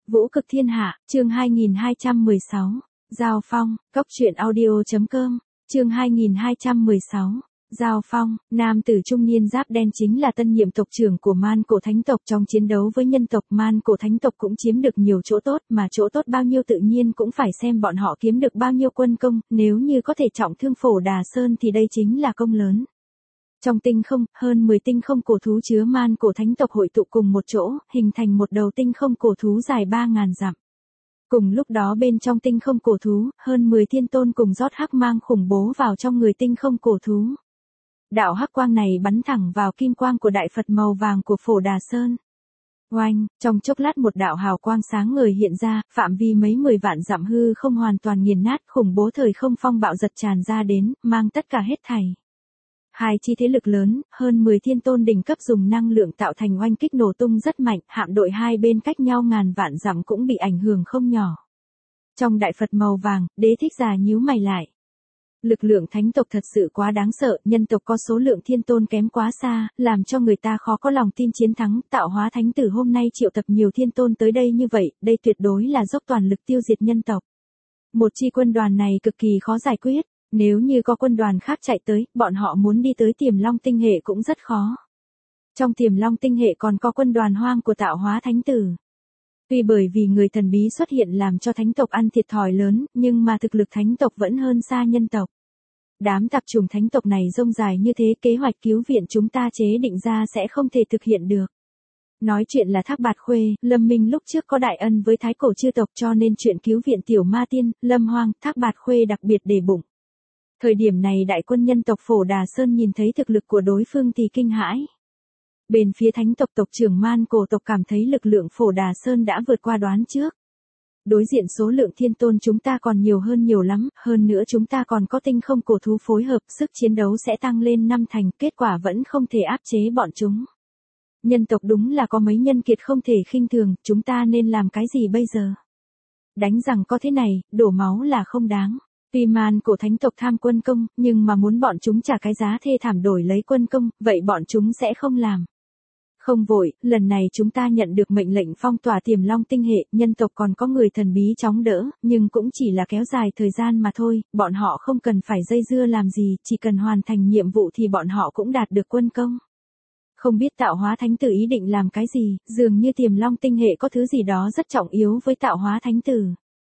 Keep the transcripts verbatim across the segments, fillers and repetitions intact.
Vũ cực thiên hạ, chương hai nghìn hai trăm mười sáu. Giao phong, cốc truyện audio.com, chương hai nghìn hai trăm mười sáu. Giao phong, nam tử trung niên giáp đen chính là tân nhiệm tộc trưởng của Man Cổ Thánh tộc. Trong chiến đấu với nhân tộc, Man Cổ Thánh tộc cũng chiếm được nhiều chỗ tốt, mà chỗ tốt bao nhiêu tự nhiên cũng phải xem bọn họ kiếm được bao nhiêu quân công, nếu như có thể trọng thương Phổ Đà Sơn thì đây chính là công lớn. Trong tinh không, hơn mười tinh không cổ thú chứa Man Cổ Thánh tộc hội tụ cùng một chỗ, hình thành một đầu tinh không cổ thú dài ba ngàn dặm. Cùng lúc đó bên trong tinh không cổ thú, hơn mười thiên tôn cùng rót hắc mang khủng bố vào trong người tinh không cổ thú. Đạo hắc quang này bắn thẳng vào kim quang của đại Phật màu vàng của Phổ Đà Sơn. Oanh, trong chốc lát một đạo hào quang sáng ngời hiện ra, phạm vi mấy mười vạn dặm hư không hoàn toàn nghiền nát, khủng bố thời không phong bạo giật tràn ra đến, mang tất cả hết thảy. Hai chi thế lực lớn, hơn mười thiên tôn đỉnh cấp dùng năng lượng tạo thành oanh kích nổ tung rất mạnh, hạm đội hai bên cách nhau ngàn vạn dặm cũng bị ảnh hưởng không nhỏ. Trong đại Phật màu vàng, Đế Thích Giả nhíu mày lại. Lực lượng thánh tộc thật sự quá đáng sợ, nhân tộc có số lượng thiên tôn kém quá xa, làm cho người ta khó có lòng tin chiến thắng. Tạo hóa thánh tử hôm nay triệu tập nhiều thiên tôn tới đây như vậy, đây tuyệt đối là dốc toàn lực tiêu diệt nhân tộc. Một chi quân đoàn này cực kỳ khó giải quyết. Nếu như có quân đoàn khác chạy tới, bọn họ muốn đi tới Tiềm Long tinh hệ cũng rất khó. Trong Tiềm Long tinh hệ còn có quân đoàn hoang của Tạo Hóa Thánh Tử. Tuy bởi vì người thần bí xuất hiện làm cho thánh tộc ăn thiệt thòi lớn, nhưng mà thực lực thánh tộc vẫn hơn xa nhân tộc. Đám tạp chủng thánh tộc này rông dài như thế, kế hoạch cứu viện chúng ta chế định ra sẽ không thể thực hiện được. Nói chuyện là Thác Bạt Khuê, Lâm Minh lúc trước có đại ân với thái cổ chư tộc cho nên chuyện cứu viện tiểu ma tiên, Lâm Hoang, Thác Bạt Khuê đặc biệt để bụng. Thời điểm này đại quân nhân tộc Phổ Đà Sơn nhìn thấy thực lực của đối phương thì kinh hãi. Bên phía thánh tộc tộc trưởng Man Cổ tộc cảm thấy lực lượng Phổ Đà Sơn đã vượt qua đoán trước. Đối diện số lượng thiên tôn chúng ta còn nhiều hơn nhiều lắm, hơn nữa chúng ta còn có tinh không cổ thú phối hợp, sức chiến đấu sẽ tăng lên năm thành, kết quả vẫn không thể áp chế bọn chúng. Nhân tộc đúng là có mấy nhân kiệt không thể khinh thường, chúng ta nên làm cái gì bây giờ? Đánh rằng có thế này, đổ máu là không đáng. Tuy Man Cổ Thánh tộc tham quân công, nhưng mà muốn bọn chúng trả cái giá thê thảm đổi lấy quân công, vậy bọn chúng sẽ không làm. Không vội, lần này chúng ta nhận được mệnh lệnh phong tỏa Tiềm Long tinh hệ, nhân tộc còn có người thần bí chống đỡ, nhưng cũng chỉ là kéo dài thời gian mà thôi, bọn họ không cần phải dây dưa làm gì, chỉ cần hoàn thành nhiệm vụ thì bọn họ cũng đạt được quân công. Không biết Tạo Hóa Thánh Tử ý định làm cái gì, dường như Tiềm Long tinh hệ có thứ gì đó rất trọng yếu với Tạo Hóa Thánh Tử.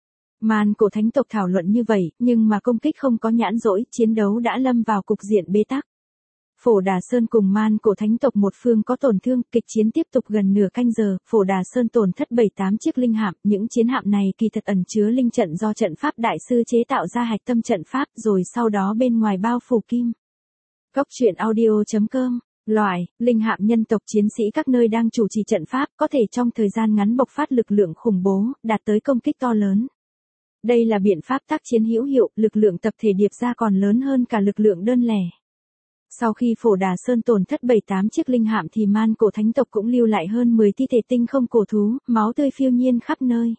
Man Cổ Thánh tộc thảo luận như vậy, nhưng mà công kích không có nhãn rỗi, chiến đấu đã lâm vào cục diện bế tắc. Phổ Đà Sơn cùng Man Cổ Thánh tộc một phương có tổn thương, kịch chiến tiếp tục gần nửa canh giờ, Phổ Đà Sơn tổn thất bảy tám chiếc linh hạm, những chiến hạm này kỳ thật ẩn chứa linh trận do trận pháp đại sư chế tạo ra hạch tâm trận pháp, rồi sau đó bên ngoài bao phủ kim. Cốc truyện audio.com. Loại, linh hạm nhân tộc chiến sĩ các nơi đang chủ trì trận pháp, có thể trong thời gian ngắn bộc phát lực lượng khủng bố, đạt tới công kích to lớn. Đây là biện pháp tác chiến hữu hiệu, lực lượng tập thể điệp ra còn lớn hơn cả lực lượng đơn lẻ. Sau khi Phổ Đà Sơn tổn thất bảy tám chiếc linh hạm thì Man Cổ Thánh tộc cũng lưu lại hơn mười thi thể tinh không cổ thú, máu tươi phiêu nhiên khắp nơi.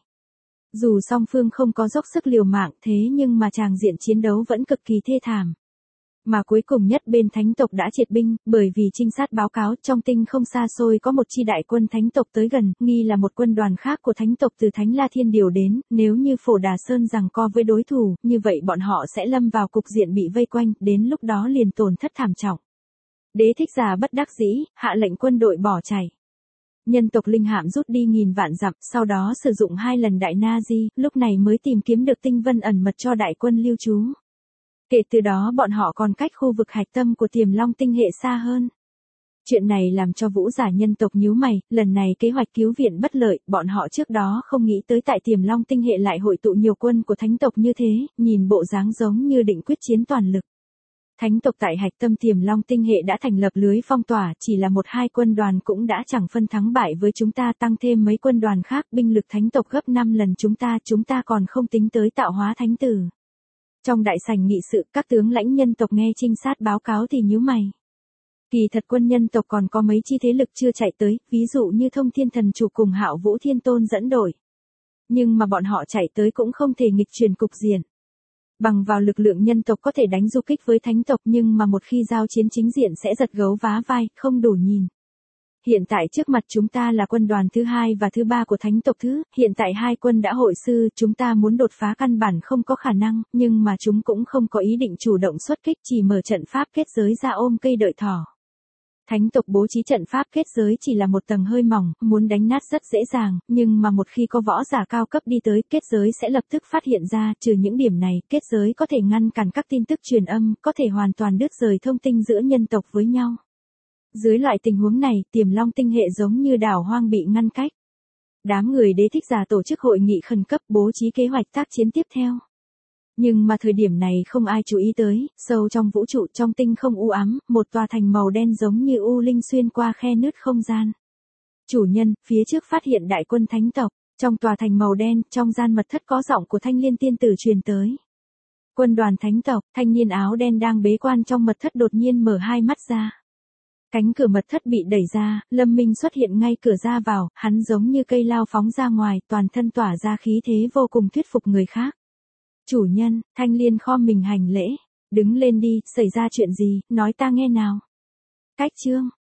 Dù song phương không có dốc sức liều mạng thế nhưng mà tràng diện chiến đấu vẫn cực kỳ thê thảm. Mà cuối cùng nhất bên thánh tộc đã triệt binh, bởi vì trinh sát báo cáo trong tinh không xa xôi có một chi đại quân thánh tộc tới gần, nghi là một quân đoàn khác của thánh tộc từ Thánh La Thiên điều đến, nếu như Phổ Đà Sơn giằng co với đối thủ, như vậy bọn họ sẽ lâm vào cục diện bị vây quanh, đến lúc đó liền tổn thất thảm trọng. Đế Thích Giả bất đắc dĩ, hạ lệnh quân đội bỏ chạy. Nhân tộc linh hạm rút đi nghìn vạn dặm, sau đó sử dụng hai lần đại na di, lúc này mới tìm kiếm được tinh vân ẩn mật cho đại quân lưu trú. Kể từ đó bọn họ còn cách khu vực hạch tâm của Tiềm Long tinh hệ xa hơn. Chuyện này làm cho vũ giả nhân tộc nhíu mày, lần này kế hoạch cứu viện bất lợi, bọn họ trước đó không nghĩ tới tại Tiềm Long tinh hệ lại hội tụ nhiều quân của thánh tộc như thế, nhìn bộ dáng giống như định quyết chiến toàn lực. Thánh tộc tại hạch tâm Tiềm Long tinh hệ đã thành lập lưới phong tỏa, chỉ là một hai quân đoàn cũng đã chẳng phân thắng bại với chúng ta, tăng thêm mấy quân đoàn khác, binh lực thánh tộc gấp năm lần chúng ta, chúng ta còn không tính tới Tạo Hóa Thánh Tử. Trong đại sảnh nghị sự, các tướng lãnh nhân tộc nghe trinh sát báo cáo thì nhíu mày. Kỳ thật quân nhân tộc còn có mấy chi thế lực chưa chạy tới, ví dụ như Thông Thiên Thần Chủ cùng Hạo Vũ Thiên Tôn dẫn đội. Nhưng mà bọn họ chạy tới cũng không thể nghịch chuyển cục diện. Bằng vào lực lượng nhân tộc có thể đánh du kích với thánh tộc, nhưng mà một khi giao chiến chính diện sẽ giật gấu vá vai, không đủ nhìn. Hiện tại trước mặt chúng ta là quân đoàn thứ hai và thứ ba của thánh tộc thứ, hiện tại hai quân đã hội sư, chúng ta muốn đột phá căn bản không có khả năng, nhưng mà chúng cũng không có ý định chủ động xuất kích, chỉ mở trận pháp kết giới ra ôm cây đợi thỏ. Thánh tộc bố trí trận pháp kết giới chỉ là một tầng hơi mỏng, muốn đánh nát rất dễ dàng, nhưng mà một khi có võ giả cao cấp đi tới, kết giới sẽ lập tức phát hiện ra, trừ những điểm này, kết giới có thể ngăn cản các tin tức truyền âm, có thể hoàn toàn đứt rời thông tin giữa nhân tộc với nhau. Dưới loại tình huống này, Tiềm Long tinh hệ giống như đảo hoang bị ngăn cách. Đám người Đế Thích Giả tổ chức hội nghị khẩn cấp bố trí kế hoạch tác chiến tiếp theo. Nhưng mà thời điểm này không ai chú ý tới, sâu trong vũ trụ trong tinh không u ám, một tòa thành màu đen giống như u linh xuyên qua khe nứt không gian. Chủ nhân, phía trước phát hiện đại quân thánh tộc, trong tòa thành màu đen, trong gian mật thất có giọng của Thanh Liên tiên tử truyền tới. Quân đoàn thánh tộc, thanh niên áo đen đang bế quan trong mật thất đột nhiên mở hai mắt ra. Cánh cửa mật thất bị đẩy ra, Lâm Minh xuất hiện ngay cửa ra vào, hắn giống như cây lao phóng ra ngoài, toàn thân tỏa ra khí thế vô cùng thuyết phục người khác. Chủ nhân, Thanh Liên khom mình hành lễ, đứng lên đi, xảy ra chuyện gì, nói ta nghe nào. Cách chương,